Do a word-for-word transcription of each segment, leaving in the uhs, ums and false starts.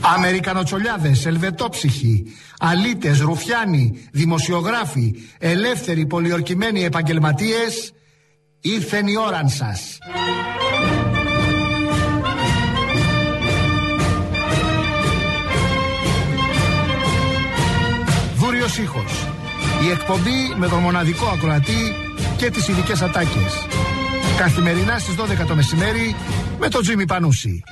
Αμερικανοτσολιάδες, ελβετόψυχοι, αλήτες, ρουφιάνοι, δημοσιογράφοι, ελεύθεροι, πολιορκημένοι επαγγελματίες, ήρθεν η ώραν σας. Δούριος ήχος. Η εκπομπή με τον μοναδικό ακροατή και τις ειδικές ατάκες. Καθημερινά στις δώδεκα το μεσημέρι με τον Τζίμι Πανούση.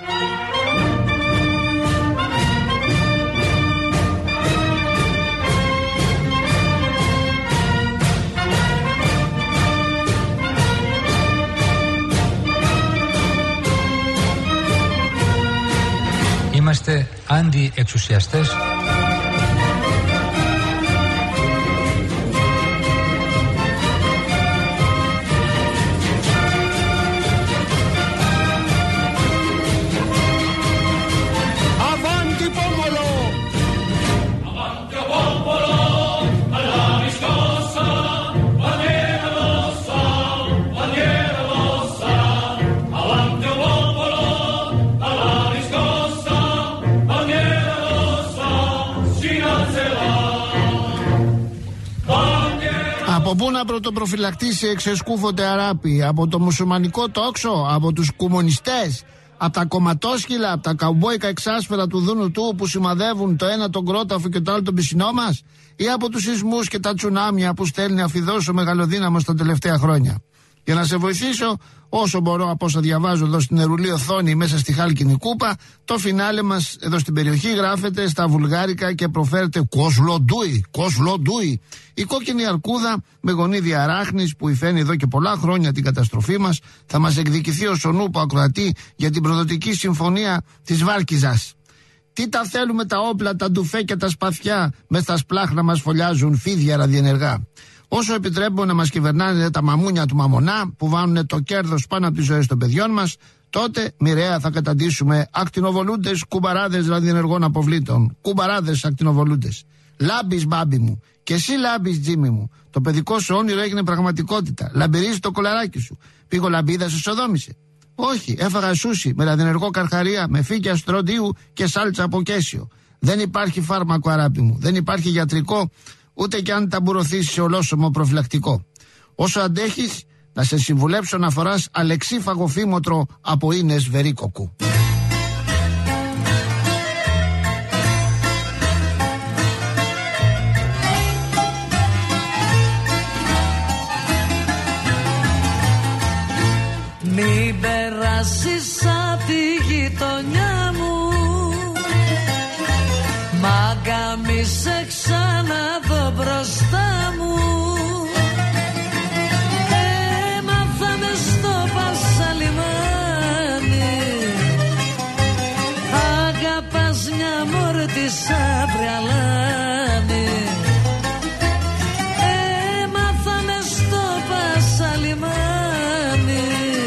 Είμαστε αντιεξουσιαστές. Από πού να πρωτοπροφυλακτήσει εξεσκούφωτε αράπη? Από το μουσουλμανικό τόξο? Από τους κομμουνιστές? Από τα κομματόσχυλα? Από τα καουμπόικα εξάσφαιρα του Δούνου του που σημαδεύουν το ένα τον κρόταφο και το άλλο τον πισινό μας? Ή από τους σεισμούς και τα τσουνάμια που στέλνει αφιδός ο μεγαλοδύναμος τα τελευταία χρόνια? Για να σε βοηθήσω όσο μπορώ από όσα διαβάζω εδώ στην ερουλή οθόνη μέσα στη χάλκινη κούπα, το φινάλε μας εδώ στην περιοχή γράφεται στα βουλγάρικα και προφέρεται Κοσλοντούι, Κοσλοντούι. Η κόκκινη αρκούδα με γονίδια αράχνης που υφαίνει εδώ και πολλά χρόνια την καταστροφή μας θα μας εκδικηθεί ως ο νούπο ακροατή για την προδοτική συμφωνία της Βάλκιζας. Τι τα θέλουμε τα όπλα, τα ντουφέ και τα σπαθιά, μες στα σπλάχνα μας φωλιάζουν φίδια ραδιενεργά. Όσο επιτρέπουμε να μας κυβερνάνε τα μαμούνια του μαμονά που βάνουν το κέρδος πάνω από τις ζωές των παιδιών μας, τότε μοιραία θα καταντήσουμε ακτινοβολούντες κουμπαράδες ραδιενεργών αποβλήτων. Κουμπαράδες ακτινοβολούντες. Λάμπεις μπάμπι μου. Και εσύ λάμπεις Τζίμι μου. Το παιδικό σου όνειρο έγινε πραγματικότητα. Λαμπυρίζει το κολαράκι σου. Πήγω λαμπίδα, σε σοδόμησε? Όχι, έφαγα σούσι με ραδιενεργό καρχαρία, με φύκια στροντίου και σάλτσα από κέσιο. Δεν υπάρχει φάρμακο αράπη μου. Δεν υπάρχει γιατρικό, ούτε κι αν ταμπουρωθείς σε ολόσωμο προφυλακτικό. Όσο αντέχεις, να σε συμβουλέψω να φοράς αλεξίφαγο φήμοτρο από ίνες βερίκοκου. Μην περάσεις απ' τη γειτονιά μου, μάγκα μη σε ξαναδώ μπροστά μου. Έμαθα μες στο Πασαλιμάνι, αγαπάς μια μόρτισσα βρυαλάνη. Έμαθα μες στο Πασαλιμάνι,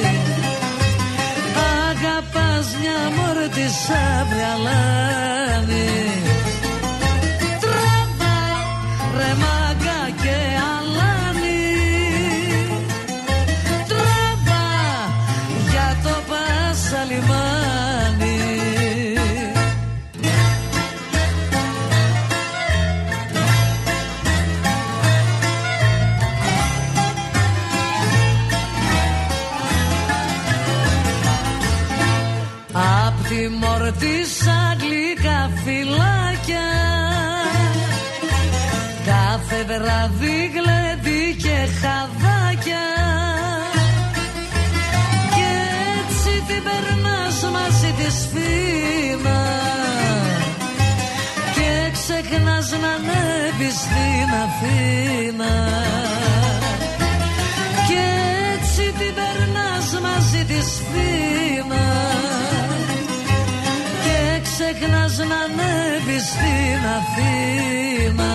αγαπάς μια μόρτισσα βρυαλάνη. Ρε μάγκα και αλάνι, τράβα για το Πασαλιμάνι. Απ' τη μόρτισσα γλυκά φυλάκια, κάθε βράδυ γλέντι και χαδάκια, και έτσι την περνάς μαζί της φήνα και ξεχνάς να ανέβεις στην Αθήνα. Και έτσι την περνάς μαζί της φήνα και ξεχνάς να ανέβεις στην Αθήνα.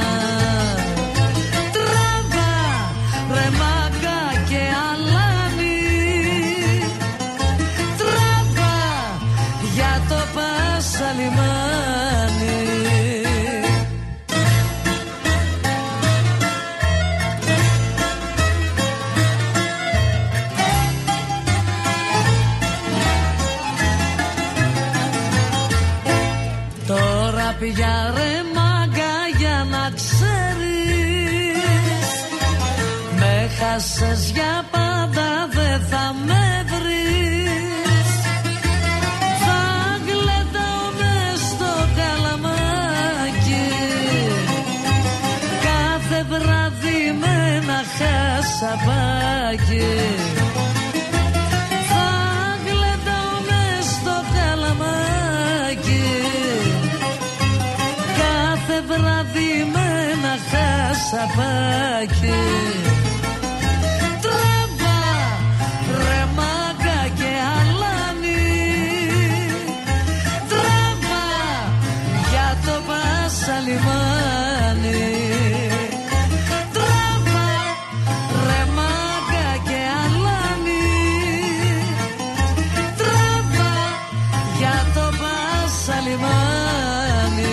Ρε μάγκα και αλάνι, τράβα για το Πασαλιμάνι. Τώρα πια ρε μάγκα για να ξέρεις, με χάσες για πάντα, δεν θα με βρεις. Θα γλεντάω μες στο καλαμάκι, κάθε βράδυ με ένα χασαπάκι. Θα γλεντάω μες στο καλαμάκι, κάθε βράδυ με ένα χασαπάκι. Τραβά ρε μάγκα και αλάνι, τραβά για το πάσα λιμάνι. Τραβά ρε μάγκα και αλάνι, τραβά για το πάσα λιμάνι.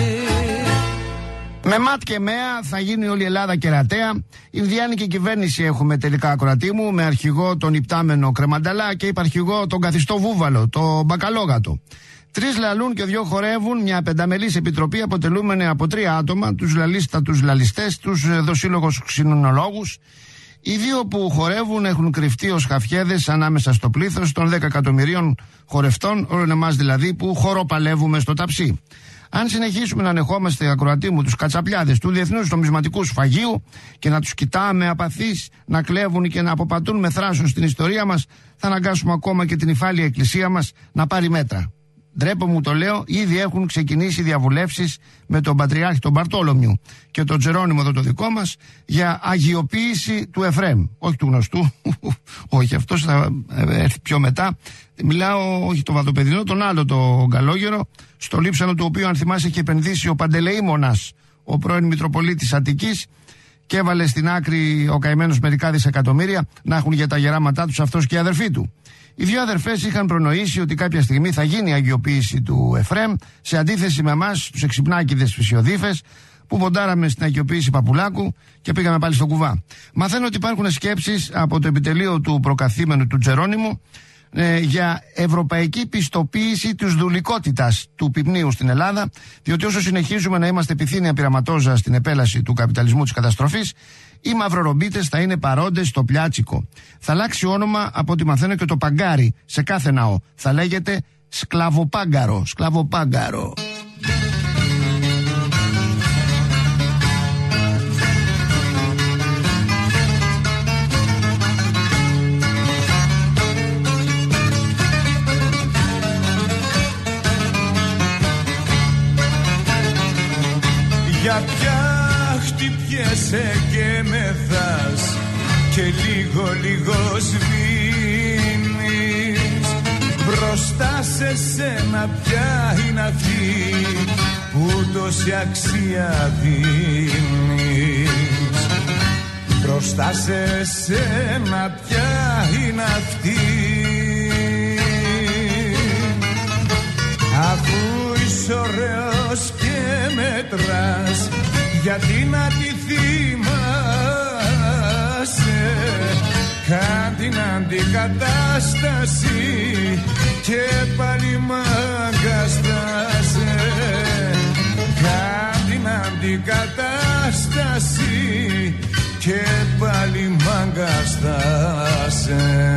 Με ματ και μέα θα γίνει όλη η Ελλάδα κερατέα. Ινδιάνικη κυβέρνηση έχουμε τελικά, ακροατή μου, με αρχηγό τον υπτάμενο Κρεμανταλά και υπαρχηγό τον καθιστό Βούβαλο, το Μπακαλόγατο. Τρεις λαλούν και δυο χορεύουν, μια πενταμελής επιτροπή αποτελούμενη από τρία άτομα, τους λαλίστατους λαλιστές, τους δοσύλλογους ξυνονολόγους. Οι δύο που χορεύουν έχουν κρυφτεί ως χαφιέδες ανάμεσα στο πλήθος των δέκα εκατομμυρίων χορευτών, όλων εμάς δηλαδή, που χοροπαλεύουμε στο ταψί. Αν συνεχίσουμε να ανεχόμαστε, ακροατή μου, τους κατσαπλιάδες του Διεθνούς Νομισματικού Σφαγείου και να τους κοιτάμε απαθείς να κλέβουν και να αποπατούν με θράσος στην ιστορία μας, θα αναγκάσουμε ακόμα και την υφάλια εκκλησία μας να πάρει μέτρα. Ντρέπω μου το λέω, ήδη έχουν ξεκινήσει διαβουλεύσεις με τον Πατριάρχη τον Μπαρτόλομιου και τον Τζερόνιμο εδώ το δικό μας για αγιοποίηση του Εφραίμ. Όχι του γνωστού, όχι, αυτός θα έρθει πιο μετά. Μιλάω όχι το Βαδοπεδινό, τον άλλο το Γκαλόγερο, στο λείψανο του οποίου, αν θυμάσαι, είχε επενδύσει ο Παντελεήμονας, ο πρώην Μητροπολίτης Αττικής, και έβαλε στην άκρη ο καημένος μερικά δισεκατομμύρια να έχουν για τα γεράματά τους αυτός και οι αδερφοί του. Οι δύο αδερφές είχαν προνοήσει ότι κάποια στιγμή θα γίνει η αγιοποίηση του Εφραίμ, σε αντίθεση με εμάς, τους εξυπνάκηδες φυσιοδίφες, που ποντάραμε στην αγιοποίηση Παπουλάκου και πήγαμε πάλι στο κουβά. Μαθαίνω ότι υπάρχουν σκέψεις από το επιτελείο του προκαθήμενου του Τζερόνιμου ε, για ευρωπαϊκή πιστοποίηση της δουλικότητας του πυπνίου στην Ελλάδα, διότι όσο συνεχίζουμε να είμαστε επιθύνια πειραματόζα στην επέλαση του καπιταλισμού της καταστροφής, οι μαυρορομπίτες θα είναι παρόντες στο πλιάτσικο. Θα αλλάξει όνομα, από ό,τι μαθαίνω, και το παγκάρι σε κάθε ναό. Θα λέγεται σκλαβοπάγκαρο. Σκλαβοπάγκαρο. Για ποια χτυπιέσαι και με θας και λίγο λίγο σβήνεις, μπροστά σε σένα ποια είναι αυτή που τόση αξία δίνεις. Μπροστά σε σένα ποια είναι αυτή, αφού είσαι ωραίος και μετράς, γιατί να τη θυμάσαι, κάν την αντικατάσταση και πάλι μαγκαστάσαι, κάν την αντικατάσταση και πάλι μαγκαστάσαι.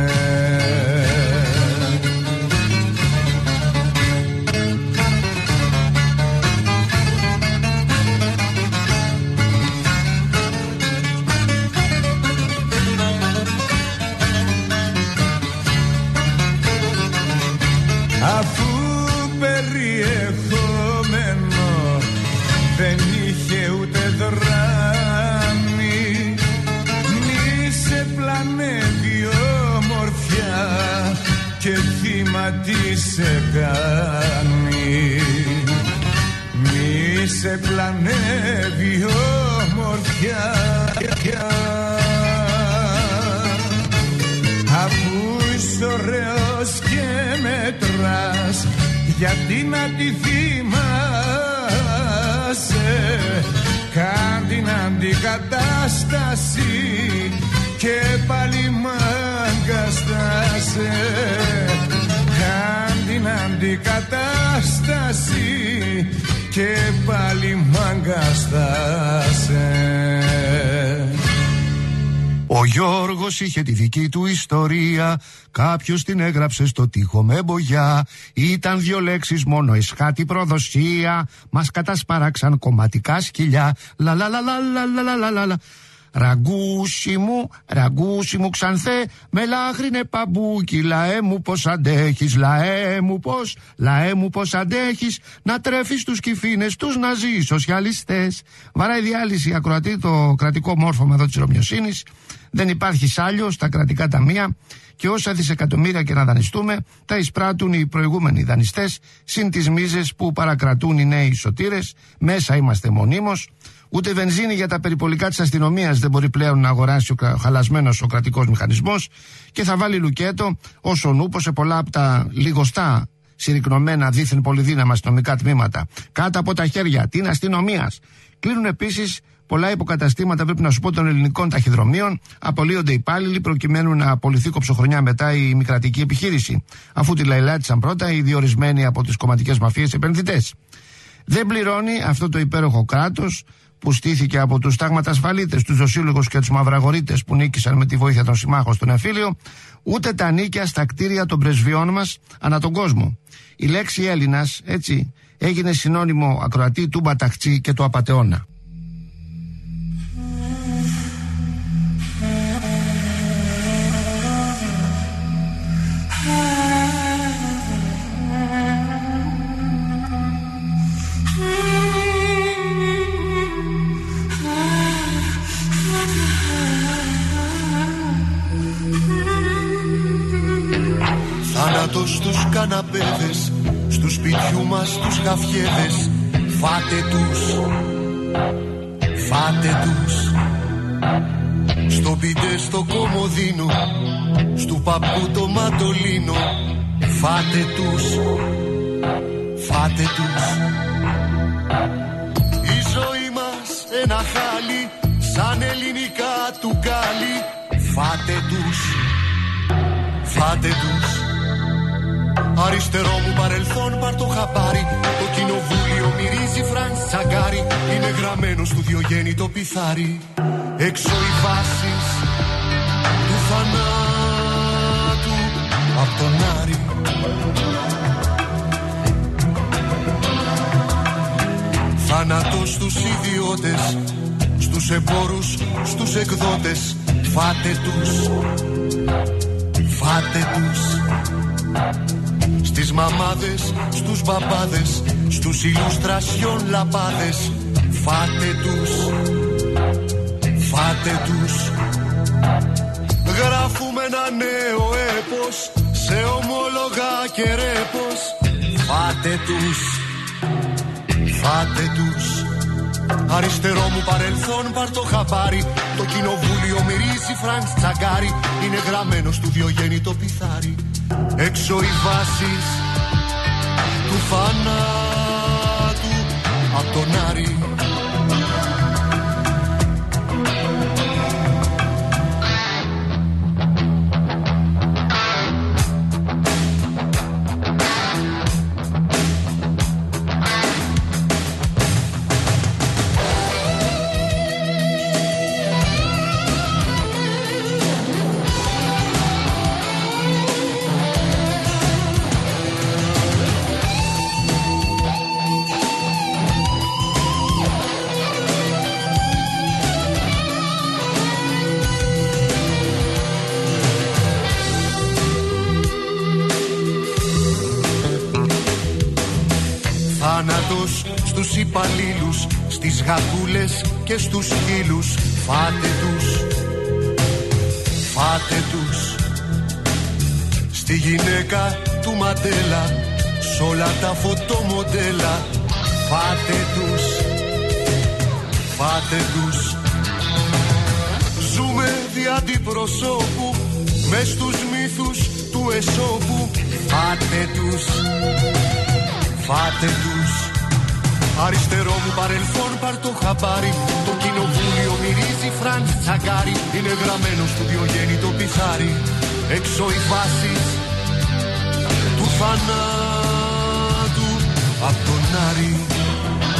Αφού περιεχόμενο δεν είχε ούτε δράμη, μη σε πλανεύει ομορφιά και θύμα τι σε κάνει. Μη σε πλανεύει ομορφιά, αφού είσαι ωραίος και μετράς, γιατί να τη θυμάσαι, κάν την αντικατάσταση και πάλι μαγκαστάσαι, κάν την αντικατάσταση και πάλι μάγκας θα σε. Ο Γιώργος είχε τη δική του ιστορία, κάποιος την έγραψε στο τοίχο με μπογιά. Ήταν δυο λέξεις μόνο, εσχάτη προδοσία, μας κατασπάραξαν κομματικά σκυλιά. Λα λα λα λα λα λα λα λα λα. Ραγκούσι μου, ραγκούσι μου ξανθέ, με λάχρινε παμπούκι, λαέ μου πως αντέχεις, λαέ μου πως, λαέ μου πως αντέχεις, να τρέφεις τους κυφίνες, τους ναζί σοσιαλιστές. Βαράει διάλυση ακροατή το κρατικό μόρφωμα εδώ της Ρωμιοσύνης. Δεν υπάρχει σάλιο στα κρατικά ταμεία και όσα δισεκατομμύρια και να δανειστούμε, τα εισπράττουν οι προηγούμενοι δανειστές, συν τις μίζες που παρακρατούν οι νέοι σωτήρες. Μέσα είμαστε μονίμως. Ούτε βενζίνη για τα περιπολικά της αστυνομίας δεν μπορεί πλέον να αγοράσει ο χαλασμένος ο κρατικός μηχανισμός και θα βάλει λουκέτο όσο νούπο σε πολλά από τα λιγοστά συρρυκνωμένα δίθεν πολυδύναμα αστυνομικά τμήματα. Κάτω από τα χέρια την αστυνομίας. Κλείνουν επίσης πολλά υποκαταστήματα, πρέπει να σου πω, των ελληνικών ταχυδρομείων. Απολύονται υπάλληλοι προκειμένου να απολυθεί κοψοχρονιά μετά η μη κρατική επιχείρηση, αφού τη λαϊλάτισαν πρώτα οι διορισμένοι από τις κομματικές μαφίες επενδυτές. Δεν πληρώνει αυτό το υπέροχο κράτος που στήθηκε από τους τάγματα-ασφαλίτες, τους δοσύλλογους και τους μαυραγορείτες που νίκησαν με τη βοήθεια των συμμάχων στον εμφύλιο, ούτε τα νίκια στα κτίρια των πρεσβειών μας ανά τον κόσμο. Η λέξη Έλληνας, έτσι, έγινε συνώνυμο ακροατή του μπαταχτσί και του απατεώνα. Θάνατος στους καναπέδες, στους σπιτιού μας τους γαφιέδες. Φάτε τους, φάτε τους. Στο πιντέ στο κομμωδίνο, στου παππού το μαντολίνο. Φάτε τους, φάτε τους. Η ζωή μας ένα χάλι, σαν ελληνικά του κάλι. Φάτε τους, φάτε τους. Αριστερό μου παρελθόν πάρ' το χαπάρι, το κοινοβούλιο μυρίζει Φρανς Τσαγκάρι. Είναι γραμμένο στο Διογέννη το πιθάρι. Έξω οι βάσεις του θανάτου απ' τον Άρη. Θάνατος στους ιδιώτες, στους εμπόρους, στους εκδότες. Φάτε τους, φάτε τους. Στις μαμάδες, στους μπαμπάδες, στους ηλουστρασιόν λαπάδες. Φάτε τους, φάτε τους. Γράφουμε ένα νέο έπος, σε ομόλογα και ρέπος. Φάτε τους, φάτε τους. Αριστερό μου παρελθόν πάρ' το χαπάρι, το κοινοβούλιο μυρίζει Φρανς Τσαγκάρι. Είναι γραμμένο στο Διογέννη το πιθάρι. Έξω οι βάσεις του θανάτου απ' τον Άρη. Θάνατος στους υπαλλήλους, στις γατούλες και στους σκύλους. Φάτε τους, φάτε τους. Στη γυναίκα του Μαντέλα, σ' όλα τα φωτομοντέλα. Φάτε τους, φάτε τους. Ζούμε δι' αντιπροσώπου, μες στους μύθους του Εσώπου. Φάτε τους, φάτε τους. Αριστερό μου παρελθόν πάρ' το χαπάρι, το κοινοβούλιο μυρίζει Φρανς Τσαγκάρι. Είναι γραμμένο στο Διογέννη το πιθάρι. Έξω οι βάσεις του θανάτου απ' τον Άρη.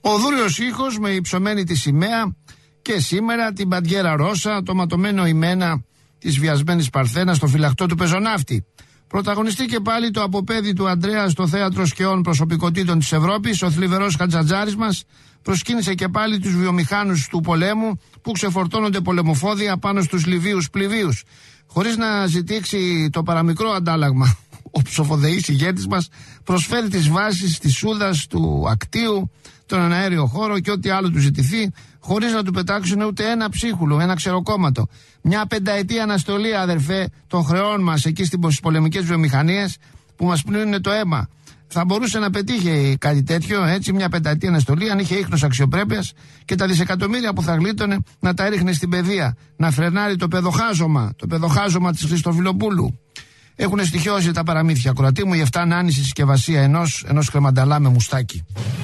Ο δούριος ήχος με υψωμένη τη σημαία και σήμερα την μπαντιέρα Ρώσα, το ματωμένο ημένα της βιασμένης Παρθένας στο φυλαχτό του πεζοναύτη. Πρωταγωνιστεί και πάλι το αποπέδι του Αντρέα στο θέατρο σκαιών προσωπικότητων της Ευρώπης. Ο θλιβερός Χατζατζάρης μας προσκύνησε και πάλι τους βιομηχάνους του πολέμου που ξεφορτώνονται πολεμοφόδια πάνω στους Λιβύους πληβίους. Χωρίς να ζητήσει το παραμικρό αντάλλαγμα, ο ψοφοδεής ηγέτης μας προσφέρει τις βάσεις της Σούδας, του Ακτίου, τον αέριο χώρο και ό,τι άλλο του ζητηθεί, χωρίς να του πετάξουν ούτε ένα ψίχουλο, ένα ξεροκόμματο. Μια πενταετή αναστολή, αδερφέ, των χρεών μας εκεί στις πολεμικές βιομηχανίες που μας πλύνουν το αίμα. Θα μπορούσε να πετύχει κάτι τέτοιο, έτσι, μια πενταετή αναστολή, αν είχε ίχνος αξιοπρέπειας και τα δισεκατομμύρια που θα γλίτωνε να τα έριχνε στην παιδεία, να φρενάρει το παιδοχάζωμα, το παιδοχάζωμα της Χριστοφιλοπούλου. Έχουν στοιχειώσει τα παραμύθια, κορατή μου, η εφτάν άνηση συσκευασία ενός, ενός κρεμανταλά με μουστάκι.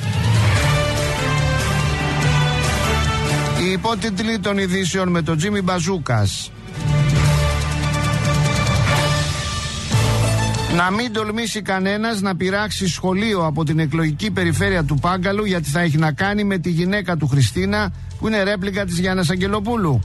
Οι υπότιτλοι των ειδήσεων με τον Τζίμι Μπαζούκας. Να μην τολμήσει κανένας να πειράξει σχολείο από την εκλογική περιφέρεια του Πάγκαλου, γιατί θα έχει να κάνει με τη γυναίκα του Χριστίνα που είναι ρέπλικα της Γιάννας Αγγελοπούλου.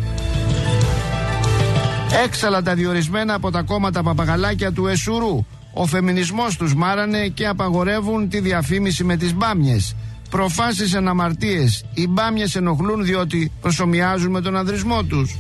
Έξαλα τα διορισμένα από τα κόμματα παπαγαλάκια του Εσουρού. Ο φεμινισμός τους μάρανε και απαγορεύουν τη διαφήμιση με τις μπάμιες. Προφάσεις εν αμαρτίες. Οι μπάμιες ενοχλούν διότι προσομοιάζουν με τον ανδρισμό τους.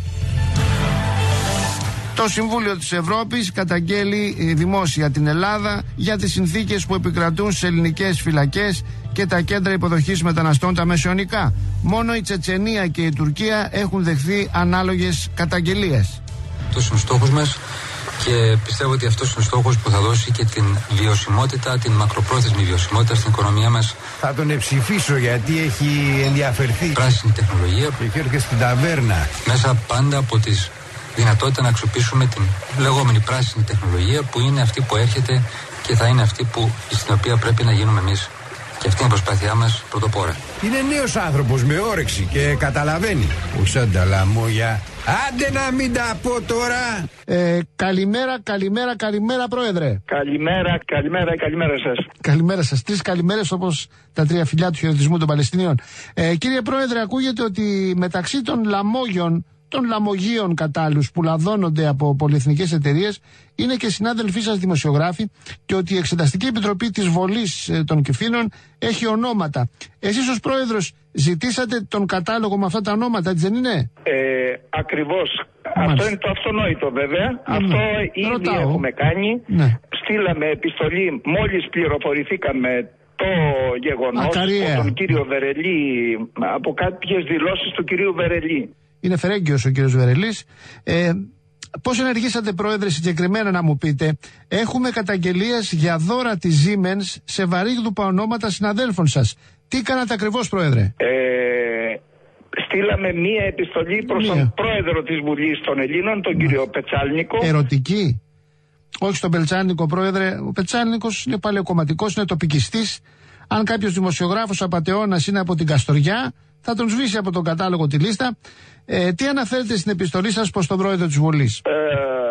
Το Συμβούλιο της Ευρώπης καταγγέλει δημόσια την Ελλάδα για τις συνθήκες που επικρατούν σε ελληνικές φυλακές και τα κέντρα υποδοχής μεταναστών τα μεσαιωνικά. Μόνο η Τσετσενία και η Τουρκία έχουν δεχθεί ανάλογες καταγγελίες. Αυτός είναι ο στόχος μας και πιστεύω ότι αυτός είναι ο στόχος που θα δώσει και την βιωσιμότητα, την μακροπρόθεσμη βιωσιμότητα στην οικονομία μας. Θα τον ψηφίσω γιατί έχει ενδιαφερθεί. Πράσινη τεχνολογία. Και έρχεται στην ταβέρνα. Μέσα πάντα από τις δυνατότητα να αξιοποιήσουμε την λεγόμενη πράσινη τεχνολογία που είναι αυτή που έρχεται και θα είναι αυτή που, στην οποία πρέπει να γίνουμε εμείς. Και αυτή είναι η προσπάθειά μας πρωτοπόρα. Είναι νέος άνθρωπος με όρεξη και καταλαβαίνει. Ουσάν τα λαμόγια. Άντε να μην τα πω τώρα. Ε, καλημέρα, καλημέρα, καλημέρα, Πρόεδρε. Καλημέρα, καλημέρα, καλημέρα σας. Καλημέρα σας. Τρεις καλημέρες όπως τα τρία φιλιά του χαιρετισμού των Παλαιστινίων. Ε, κύριε Πρόεδρε, ακούγεται ότι μεταξύ των λαμόγιων, των λαμογίων κατάλληλους που λαδώνονται από πολυεθνικές εταιρείες είναι και συνάδελφοί σας δημοσιογράφοι και ότι η Εξεταστική Επιτροπή της Βολής των Κυφήνων έχει ονόματα. Εσείς ως πρόεδρος ζητήσατε τον κατάλογο με αυτά τα ονόματα, έτσι δεν είναι? Ε, ακριβώς. Μάλιστα. Αυτό είναι το αυτονόητο βέβαια. Ναι, αυτό ναι. ήδη Ρωτάω. έχουμε κάνει. Ναι. Στείλαμε επιστολή μόλις πληροφορηθήκαμε το γεγονός Ακαριέα. από τον κύριο Βερελή, από κάποιες δηλώσεις του κυρίου Βερελή. Είναι φερέγγιος ο κύριος Βερελής. Ε, πώς ενεργήσατε, Πρόεδρε, συγκεκριμένα να μου πείτε? Έχουμε καταγγελίες για δώρα της Siemens σε βαρύγδουπα ονόματα συναδέλφων σας. Τι κάνατε ακριβώς, Πρόεδρε? Ε, στείλαμε μία επιστολή προς μία. τον Πρόεδρο της Βουλής των Ελλήνων, τον κύριο Πετσάλνικο. Ερωτική? Όχι στον Πετσάλνικο, Πρόεδρε. Ο Πετσάλνικος είναι παλαιοκομματικός, είναι τοπικιστής. Αν κάποιος δημοσιογράφος απατεώνας είναι από την Καστοριά, θα τον σβήσει από τον κατάλογο τη λίστα. Ε, τι αναφέρετε στην επιστολή σας προς τον Πρόεδρο της Βουλής? Ε,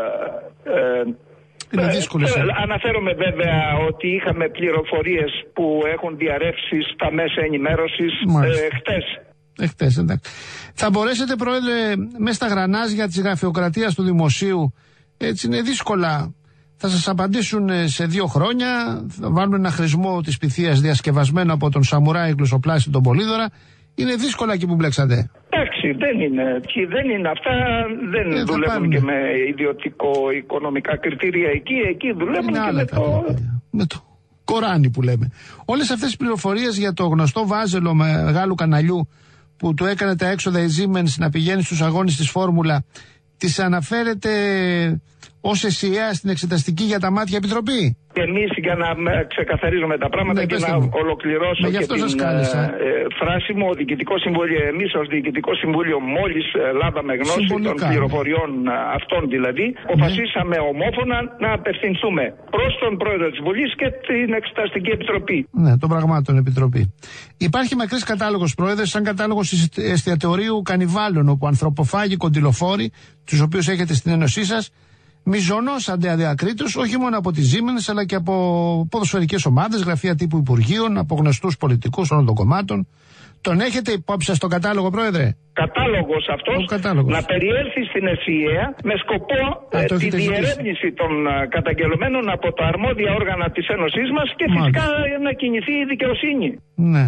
ε, Είναι δύσκολο. Ε, αναφέρομαι βέβαια ότι είχαμε πληροφορίες που έχουν διαρρεύσει στα μέσα ενημέρωσης ε, χτες. Ε, χτες, εντάξει. Θα μπορέσετε, Πρόεδρε, μέσα στα γρανάζια της γραφειοκρατίας του δημοσίου, έτσι είναι δύσκολα, θα σας απαντήσουν σε δύο χρόνια, θα βάλουν ένα χρησμό της πυθίας διασκευασμένο από τον Σαμουράι γλωσσοπλάστη τον Πολύδωρα. Είναι δύσκολα εκεί που μπλέξατε. Εντάξει, δεν είναι, δεν είναι αυτά, δεν ε, δουλεύουν και με ιδιωτικο-οικονομικά κριτήρια εκεί, εκεί δουλεύουν και με το... με το Κοράνι που λέμε. Όλες αυτές τις πληροφορίες για το γνωστό βάζελο μεγάλου καναλιού που του έκανε τα έξοδα η Siemens να πηγαίνει στους αγώνες της Φόρμουλα, τις αναφέρετε ως εσιαία στην Εξεταστική για τα Μάτια Επιτροπή? Εμείς για να ξεκαθαρίζουμε τα πράγματα, ναι, και να μου. ολοκληρώσω ναι, και την ε, φράση μου, ο Διοικητικό Συμβούλιο, εμείς ως Διοικητικό Συμβούλιο μόλις ε, λάβαμε γνώση Συμπολικά, των πληροφοριών ναι. αυτών δηλαδή, αποφασίσαμε ναι. ομόφωνα να απευθυνθούμε προς τον Πρόεδρο της Βουλής και την Εξεταστική Επιτροπή. Ναι, των πραγμάτων Επιτροπή. Υπάρχει μακρύς κατάλογος, Πρόεδρε, σαν κατάλογος εστιατορίου Κανιβάλων, όπου ανθρωποφάγοι κοντιλοφόροι, τους οποίους έχετε στην ένωσή σας, μιζωνός αντιαδιακρίτως, όχι μόνο από τις Siemens αλλά και από ποδοσφαιρικές ομάδες, γραφεία τύπου Υπουργείων, από γνωστούς πολιτικούς όλων των κομμάτων. Τον έχετε υπόψη σας στον κατάλογο, Πρόεδρε? Κατάλογος αυτός κατάλογος. να περιέλθει στην ΕΣΥΑ με σκοπό Α, ε, τη έχετε διερεύνηση των α, καταγγελωμένων από τα αρμόδια όργανα της Ένωσής μας και φυσικά Μάλιστα. να κινηθεί η δικαιοσύνη. Ναι.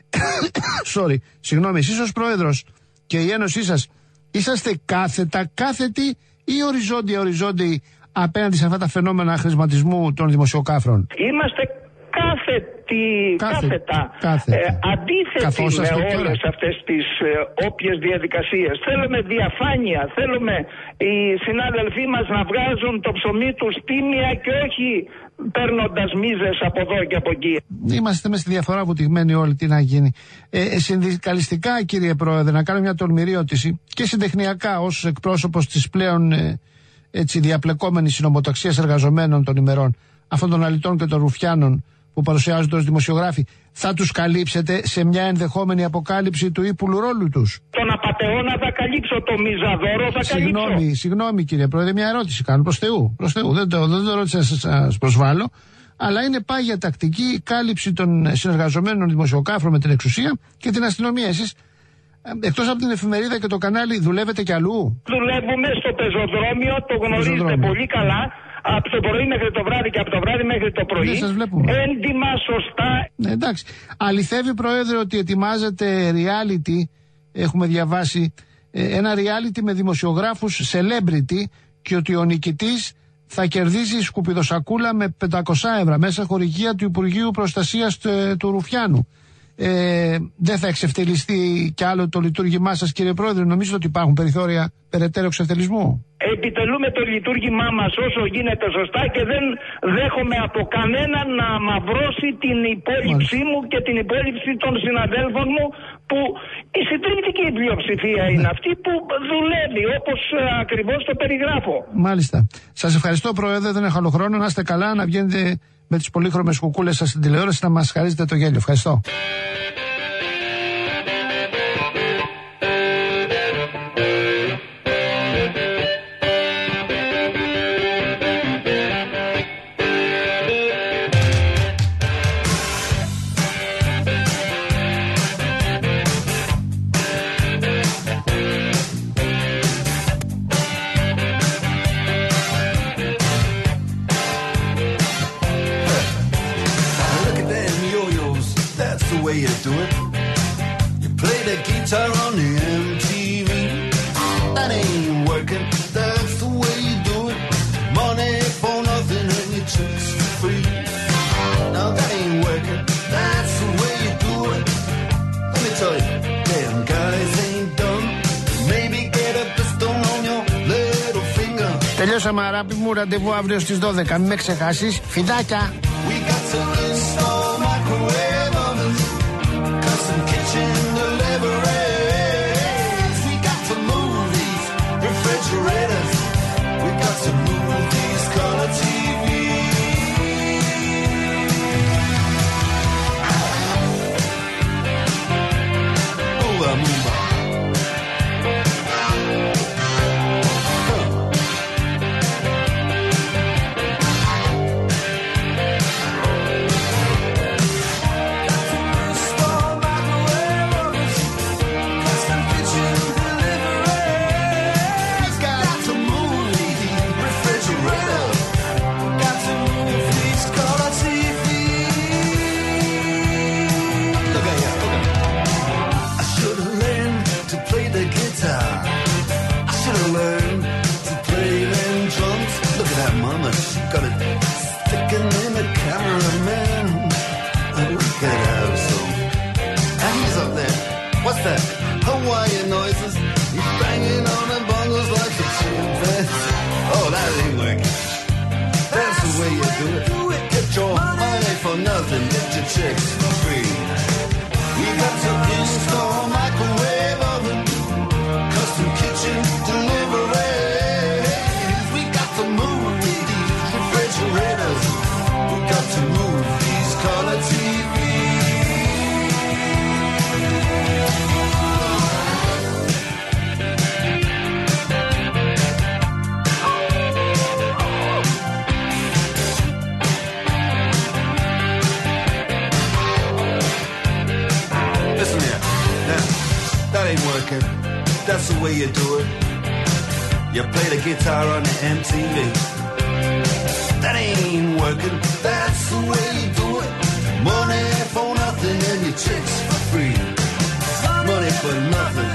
Sorry. Συγγνώμη, εσείς ως Πρόεδρος και η Ένωσή σας είσαστε κάθετα, κάθετοι ή οριζόντια, οριζόντιοι απέναντι σε αυτά τα φαινόμενα χρηματισμού των δημοσιοκάφρων? Είμαστε κάθετοι, Κάθε, κάθετα, κάθετα. Ε, αντίθετοι Καθόσαστε με τώρα. όλες αυτές τις ε, όποιες διαδικασίες. Θέλουμε διαφάνεια, θέλουμε οι συνάδελφοί μας να βγάζουν το ψωμί τους τίμια και όχι παίρνοντας μίζες από εδώ και από εκεί. Είμαστε με στη διαφορά βουτυγμένοι όλοι, τι να γίνει. Ε, ε, συνδικαλιστικά, κύριε Πρόεδρε, να κάνω μια τολμηρή ερώτηση και συντεχνιακά ως εκπρόσωπος της πλέον ε, έτσι, διαπλεκόμενης συνομοταξίας εργαζομένων των ημερών, αυτών των αλητών και των ρουφιάνων που παρουσιάζονται ως δημοσιογράφοι, θα τους καλύψετε σε μια ενδεχόμενη αποκάλυψη του ύπουλου ρόλου τους? Τον απατεώνα θα καλύψω, το μιζαδόρο θα Συγγνώμη, καλύψω. συγγνώμη κύριε Πρόεδρε, μια ερώτηση κάνω προς Θεού. Προς Θεού. Δεν το, δεν το ρώτησα να σας προσβάλλω, αλλά είναι πάγια τακτική η κάλυψη των συνεργαζομένων δημοσιογράφων με την εξουσία και την αστυνομία. Εσείς, εκτός από την εφημερίδα και το κανάλι, δουλεύετε κι αλλού? Δουλεύουμε στο πεζοδρόμιο, το γνωρίζετε Πεζοδρόμιο. πολύ καλά. Από το πρωί μέχρι το βράδυ και από το βράδυ μέχρι το πρωί. Ναι, σας βλέπουμε. Έντιμα, σωστά. Ναι, εντάξει. Αληθεύει, Πρόεδρε, ότι ετοιμάζεται reality, έχουμε διαβάσει, ε, ένα reality με δημοσιογράφους celebrity και ότι ο νικητής θα κερδίζει σκουπιδοσακούλα με πεντακόσια ευρώ μέσα χορηγία του Υπουργείου Προστασίας του, του Ρουφιάνου. Ε, δεν θα εξευτελιστεί κι άλλο το λειτουργήμά σας, κύριε Πρόεδρε? Νομίζετε ότι υπάρχουν περιθώρια περαιτέρω εξευτελισμού? Επιτελούμε το λειτουργήμά μας όσο γίνεται σωστά και δεν δέχομαι από κανέναν να μαυρώσει την υπόλοιψή μου και την υπόλοιψη των συναδέλφων μου, που η συντριπτική πλειοψηφία ναι. είναι αυτή που δουλεύει όπως ακριβώς το περιγράφω. Μάλιστα. Σας ευχαριστώ, Πρόεδρε, δεν έχω άλλο χρόνο. Να είστε καλά, να βγαίνετε με τις πολύχρωμες κουκούλες σας στην τηλεόραση να μας χαρίζετε το γέλιο. Ευχαριστώ. You do it. You play the guitar on the M T V. That ain't working. That's the way you do it. Money for nothing and your tricks for free. Now that ain't working. That's the way you do it. Let me tell you, damn guys ain't dumb. Maybe get a pistol on your little finger. Τελειώσαμε, αγάπη μου. Ραντεβού αύριο στις δώδεκα. Μην με ξεχάσεις. Φιδάκια. We got to install microwave ovens. Custom kitchen deliveries. We got to move these refrigerators. We got to move these color T Vs. Move on, move on. Got it sticking in the cameraman. We could have some. And he's up there. What's that? Hawaiian noises. He's banging on the bongos like a chimpanzee. Oh, that ain't working. That's the way you do it. Get your money for nothing. Get your chicks for free. We got to install microwave oven. Custom kitchen deliveries. We got to move refrigerators. We got to move these color T Vs. ain't working. That's the way you do it. You play the guitar on the M T V. That ain't working. That's the way you do it. Money for nothing and your chicks for free. Money for nothing